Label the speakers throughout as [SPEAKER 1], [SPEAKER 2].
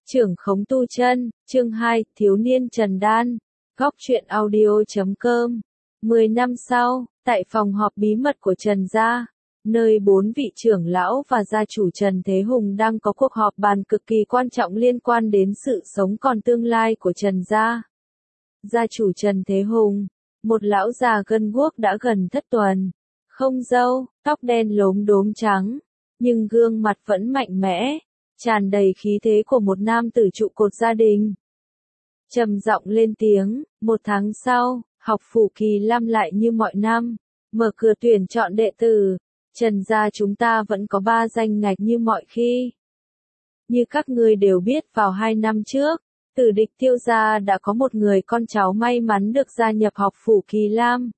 [SPEAKER 1] Trưởng khống tu chân, chương 2, thiếu niên Trần Đan, góc truyện audio.com. 10 năm sau, tại phòng họp bí mật của Trần gia, nơi 4 vị trưởng lão và gia chủ Trần Thế Hùng đang có cuộc họp bàn cực kỳ quan trọng liên quan đến sự sống còn tương lai của Trần gia. Gia chủ Trần Thế Hùng, một lão già gân guốc đã gần thất tuần, không râu, tóc đen lốm đốm trắng, nhưng gương mặt vẫn mạnh mẽ, tràn đầy khí thế của một nam tử trụ cột gia đình. Trầm giọng lên tiếng, 1 tháng sau, học phủ Kỳ Lam lại như mọi năm, mở cửa tuyển chọn đệ tử. Trần gia chúng ta vẫn có 3 danh ngạch như mọi khi. Như các ngươi đều biết, vào 2 năm trước, Tử Địch Tiêu gia đã có một người con cháu may mắn được gia nhập học phủ Kỳ Lam.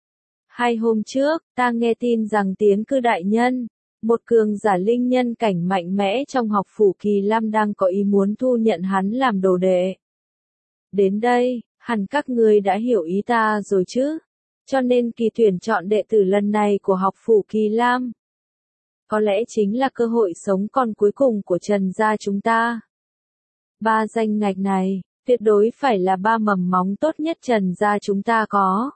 [SPEAKER 1] 2 hôm trước, ta nghe tin rằng Tiến Cư đại nhân, một cường giả linh nhân cảnh mạnh mẽ trong học phủ Kỳ Lam đang có ý muốn thu nhận hắn làm đồ đệ. Đến đây, hẳn các ngươi đã hiểu ý ta rồi chứ? Cho nên kỳ tuyển chọn đệ tử lần này của học phủ Kỳ Lam có lẽ chính là cơ hội sống còn cuối cùng của Trần gia chúng ta. 3 danh ngạch này, tuyệt đối phải là 3 mầm móng tốt nhất Trần gia chúng ta có.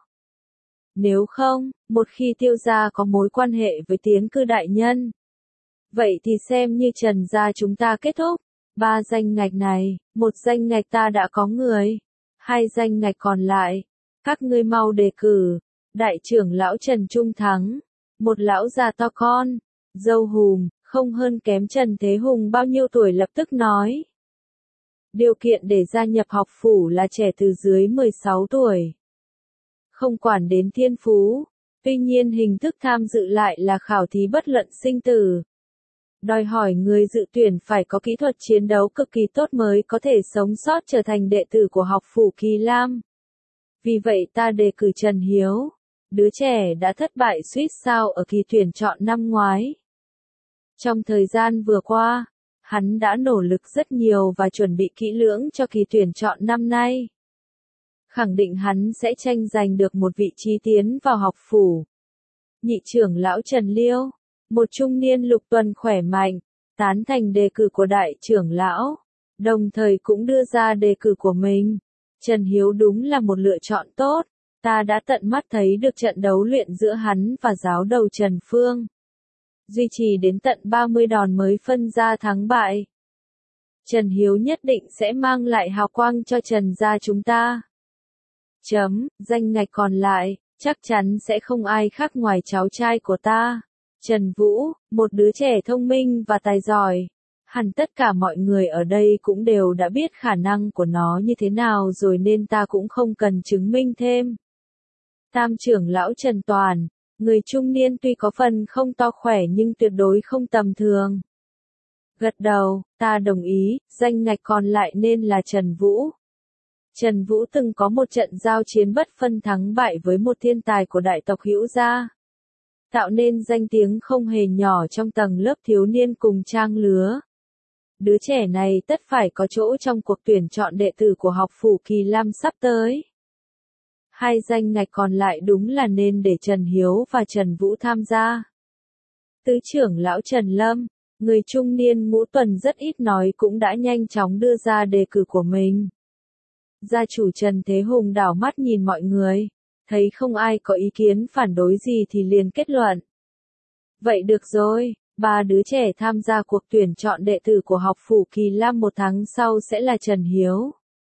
[SPEAKER 1] Nếu không, một khi Tiêu gia có mối quan hệ với Tiến Cư đại nhân, vậy thì xem như Trần gia chúng ta kết thúc. 3 danh ngạch này, 1 danh ngạch ta đã có người, 2 danh ngạch còn lại, các ngươi mau đề cử. Đại trưởng lão Trần Trung Thắng, một lão già to con, râu hùm, không hơn kém Trần Thế Hùng bao nhiêu tuổi, lập tức nói. Điều kiện để gia nhập học phủ là trẻ từ dưới 16 tuổi. Không quản đến thiên phú, tuy nhiên hình thức tham dự lại là khảo thí bất luận sinh tử. Đòi hỏi người dự tuyển phải có kỹ thuật chiến đấu cực kỳ tốt mới có thể sống sót trở thành đệ tử của học phủ Kỳ Lam. Vì vậy ta đề cử Trần Hiếu, đứa trẻ đã thất bại suýt sao ở kỳ tuyển chọn năm ngoái. Trong thời gian vừa qua, hắn đã nỗ lực rất nhiều và chuẩn bị kỹ lưỡng cho kỳ tuyển chọn năm nay. Khẳng định hắn sẽ tranh giành được một vị trí tiến vào học phủ. Nhị trưởng lão Trần Liêu, một trung niên lục tuần khỏe mạnh, tán thành đề cử của đại trưởng lão, đồng thời cũng đưa ra đề cử của mình. Trần Hiếu đúng là một lựa chọn tốt, ta đã tận mắt thấy được trận đấu luyện giữa hắn và giáo đầu Trần Phương. Duy trì đến tận 30 đòn mới phân ra thắng bại. Trần Hiếu nhất định sẽ mang lại hào quang cho Trần gia chúng ta. Danh ngạch còn lại, chắc chắn sẽ không ai khác ngoài cháu trai của ta, Trần Vũ, một đứa trẻ thông minh và tài giỏi. Hẳn tất cả mọi người ở đây cũng đều đã biết khả năng của nó như thế nào rồi nên ta cũng không cần chứng minh thêm. Tam trưởng lão Trần Toàn, người trung niên tuy có phần không to khỏe nhưng tuyệt đối không tầm thường. Gật đầu, ta đồng ý, danh ngạch còn lại nên là Trần Vũ. Trần Vũ từng có một trận giao chiến bất phân thắng bại với một thiên tài của đại tộc Hữu gia, tạo nên danh tiếng không hề nhỏ trong tầng lớp thiếu niên cùng trang lứa. Đứa trẻ này tất phải có chỗ trong cuộc tuyển chọn đệ tử của học phủ Kỳ Lam sắp tới. 2 danh ngạch còn lại đúng là nên để Trần Hiếu và Trần Vũ tham gia. Tứ trưởng lão Trần Lâm, người trung niên ngũ tuần rất ít nói cũng đã nhanh chóng đưa ra đề cử của mình. Gia chủ Trần Thế Hùng đảo mắt nhìn mọi người, thấy không ai có ý kiến phản đối gì thì liền kết luận. Vậy được rồi, 3 đứa trẻ tham gia cuộc tuyển chọn đệ tử của học phủ Kỳ Lam 1 tháng sau sẽ là Trần Hiếu,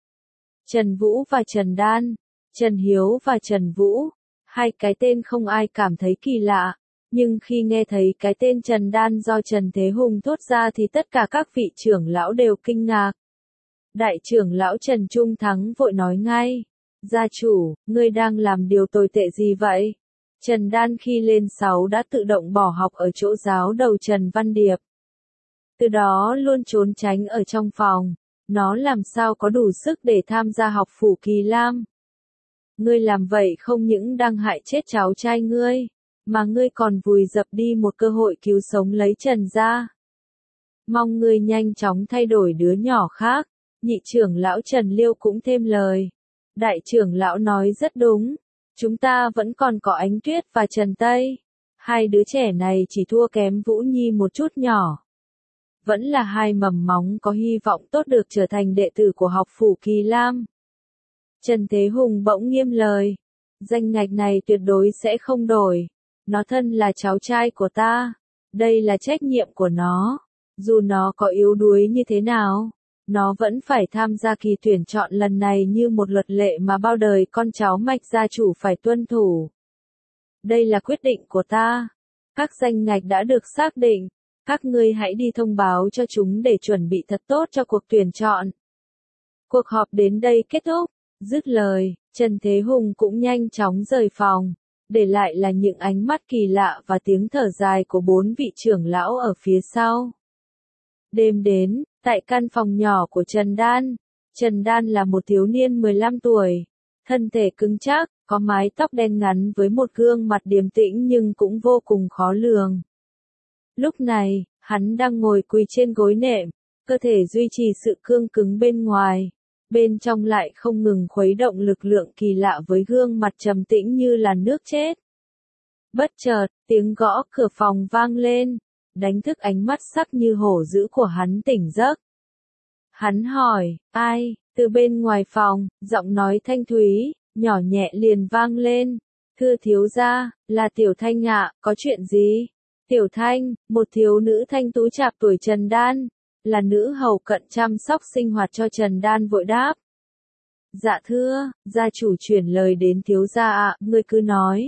[SPEAKER 1] Trần Vũ và Trần Đan. Trần Hiếu và Trần Vũ, 2 cái tên không ai cảm thấy kỳ lạ, nhưng khi nghe thấy cái tên Trần Đan do Trần Thế Hùng thốt ra thì tất cả các vị trưởng lão đều kinh ngạc. Đại trưởng lão Trần Trung Thắng vội nói ngay, gia chủ, ngươi đang làm điều tồi tệ gì vậy? Trần Đan khi lên 6 đã tự động bỏ học ở chỗ giáo đầu Trần Văn Điệp. Từ đó luôn trốn tránh ở trong phòng, nó làm sao có đủ sức để tham gia học phủ Kỳ Lam. Ngươi làm vậy không những đang hại chết cháu trai ngươi, mà ngươi còn vùi dập đi một cơ hội cứu sống lấy Trần gia. Mong ngươi nhanh chóng thay đổi đứa nhỏ khác. Nhị trưởng lão Trần Liêu cũng thêm lời. Đại trưởng lão nói rất đúng. Chúng ta vẫn còn có Ánh Tuyết và Trần Tây. 2 đứa trẻ này chỉ thua kém Vũ Nhi một chút nhỏ. vẫn là hai mầm móng có hy vọng tốt được trở thành đệ tử của học phủ Kỳ Lam. Trần Thế Hùng bỗng nghiêm lời, danh ngạch này tuyệt đối sẽ không đổi. Nó thân là cháu trai của ta, đây là trách nhiệm của nó. Dù nó có yếu đuối như thế nào, nó vẫn phải tham gia kỳ tuyển chọn lần này như một luật lệ mà bao đời con cháu Mạch gia chủ phải tuân thủ. Đây là quyết định của ta. Các danh ngạch đã được xác định, các ngươi hãy đi thông báo cho chúng để chuẩn bị thật tốt cho cuộc tuyển chọn. Cuộc họp đến đây kết thúc, dứt lời, Trần Thế Hùng cũng nhanh chóng rời phòng, để lại là những ánh mắt kỳ lạ và tiếng thở dài của 4 vị trưởng lão ở phía sau. Đêm đến, tại căn phòng nhỏ của Trần Đan là một thiếu niên 15 tuổi, thân thể cứng chắc, có mái tóc đen ngắn với một gương mặt điềm tĩnh nhưng cũng vô cùng khó lường. Lúc này, hắn đang ngồi quỳ trên gối nệm, cơ thể duy trì sự cương cứng bên ngoài, bên trong lại không ngừng khuấy động lực lượng kỳ lạ với gương mặt trầm tĩnh như là nước chết. Bất chợt, tiếng gõ cửa phòng vang lên, đánh thức ánh mắt sắc như hổ dữ của hắn tỉnh giấc. Hắn hỏi, ai? Từ bên ngoài phòng, giọng nói thanh thúy, nhỏ nhẹ liền vang lên. Thưa thiếu gia, là Tiểu Thanh ạ, có chuyện gì? Tiểu Thanh, một thiếu nữ thanh tú chạc tuổi Trần Đan, là nữ hầu cận chăm sóc sinh hoạt cho Trần Đan vội đáp. Dạ thưa, gia chủ chuyển lời đến thiếu gia ạ, ngươi cứ nói.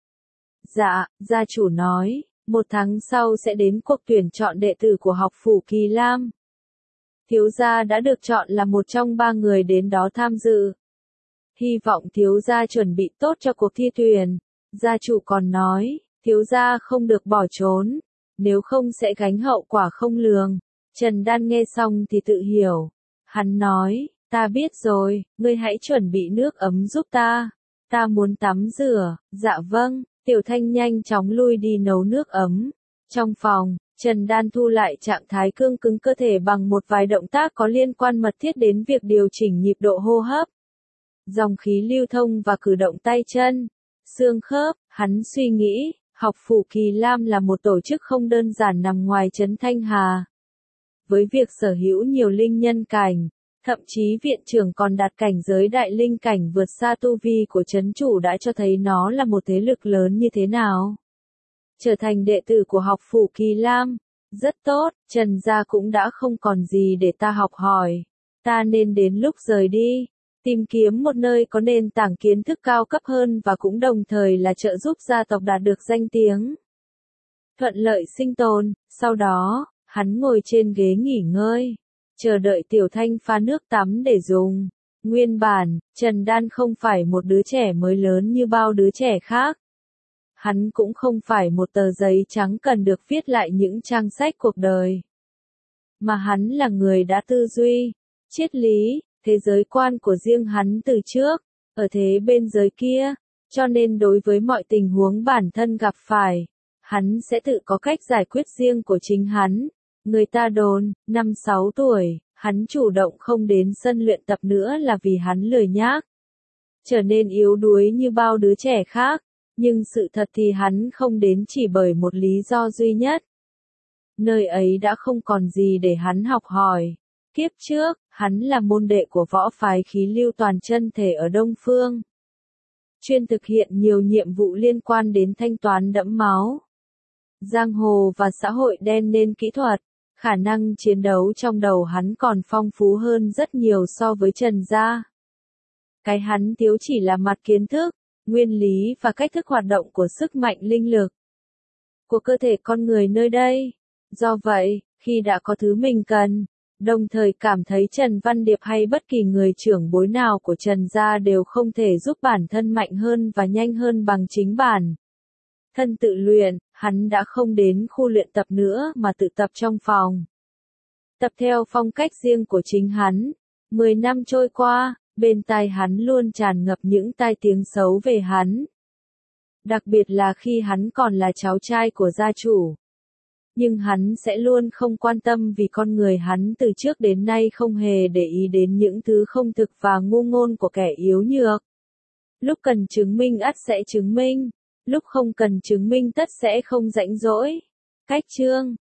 [SPEAKER 1] Dạ, gia chủ nói, 1 tháng sau sẽ đến cuộc tuyển chọn đệ tử của học phủ Kỳ Lam. Thiếu gia đã được chọn là một trong 3 người đến đó tham dự. Hy vọng thiếu gia chuẩn bị tốt cho cuộc thi tuyển. Gia chủ còn nói, thiếu gia không được bỏ trốn, nếu không sẽ gánh hậu quả không lường. Trần Đan nghe xong thì tự hiểu. Hắn nói, ta biết rồi, ngươi hãy chuẩn bị nước ấm giúp ta. Ta muốn tắm rửa. Dạ vâng. Tiểu Thanh nhanh chóng lui đi nấu nước ấm. Trong phòng, Trần Đan thu lại trạng thái cương cứng cơ thể bằng một vài động tác có liên quan mật thiết đến việc điều chỉnh nhịp độ hô hấp, dòng khí lưu thông và cử động tay chân, xương khớp. Hắn suy nghĩ, học phủ Kỳ Lam là một tổ chức không đơn giản nằm ngoài trấn Thanh Hà. Với việc sở hữu nhiều linh nhân cảnh, thậm chí viện trưởng còn đạt cảnh giới đại linh cảnh vượt xa tu vi của trấn chủ đã cho thấy nó là một thế lực lớn như thế nào. Trở thành đệ tử của học phủ Kỳ Lam, rất tốt, Trần gia cũng đã không còn gì để ta học hỏi. Ta nên đến lúc rời đi, tìm kiếm một nơi có nền tảng kiến thức cao cấp hơn và cũng đồng thời là trợ giúp gia tộc đạt được danh tiếng. Thuận lợi sinh tồn, sau đó, hắn ngồi trên ghế nghỉ ngơi, chờ đợi Tiểu Thanh pha nước tắm để dùng. Nguyên bản, Trần Đan không phải một đứa trẻ mới lớn như bao đứa trẻ khác. Hắn cũng không phải một tờ giấy trắng cần được viết lại những trang sách cuộc đời. Mà hắn là người đã tư duy, triết lý, thế giới quan của riêng hắn từ trước, ở thế bên giới kia, cho nên đối với mọi tình huống bản thân gặp phải, hắn sẽ tự có cách giải quyết riêng của chính hắn. Người ta đồn, 5-6 tuổi, hắn chủ động không đến sân luyện tập nữa là vì hắn lười nhác, trở nên yếu đuối như bao đứa trẻ khác. Nhưng sự thật thì hắn không đến chỉ bởi một lý do duy nhất. Nơi ấy đã không còn gì để hắn học hỏi. Kiếp trước, hắn là môn đệ của võ phái khí lưu toàn chân thể ở Đông Phương, chuyên thực hiện nhiều nhiệm vụ liên quan đến thanh toán đẫm máu, giang hồ và xã hội đen nên kỹ thuật, khả năng chiến đấu trong đầu hắn còn phong phú hơn rất nhiều so với Trần gia. Cái hắn thiếu chỉ là mặt kiến thức, nguyên lý và cách thức hoạt động của sức mạnh linh lực của cơ thể con người nơi đây. Do vậy, khi đã có thứ mình cần, đồng thời cảm thấy Trần Văn Điệp hay bất kỳ người trưởng bối nào của Trần gia đều không thể giúp bản thân mạnh hơn và nhanh hơn bằng chính bản thân tự luyện, hắn đã không đến khu luyện tập nữa mà tự tập trong phòng. Tập theo phong cách riêng của chính hắn. 10 năm trôi qua, bên tai hắn luôn tràn ngập những tai tiếng xấu về hắn. Đặc biệt là khi hắn còn là cháu trai của gia chủ. Nhưng hắn sẽ luôn không quan tâm vì con người hắn từ trước đến nay không hề để ý đến những thứ không thực và ngu ngôn của kẻ yếu nhược. Lúc cần chứng minh ắt sẽ chứng minh, lúc không cần chứng minh tất sẽ không rãnh rỗi. Cách chương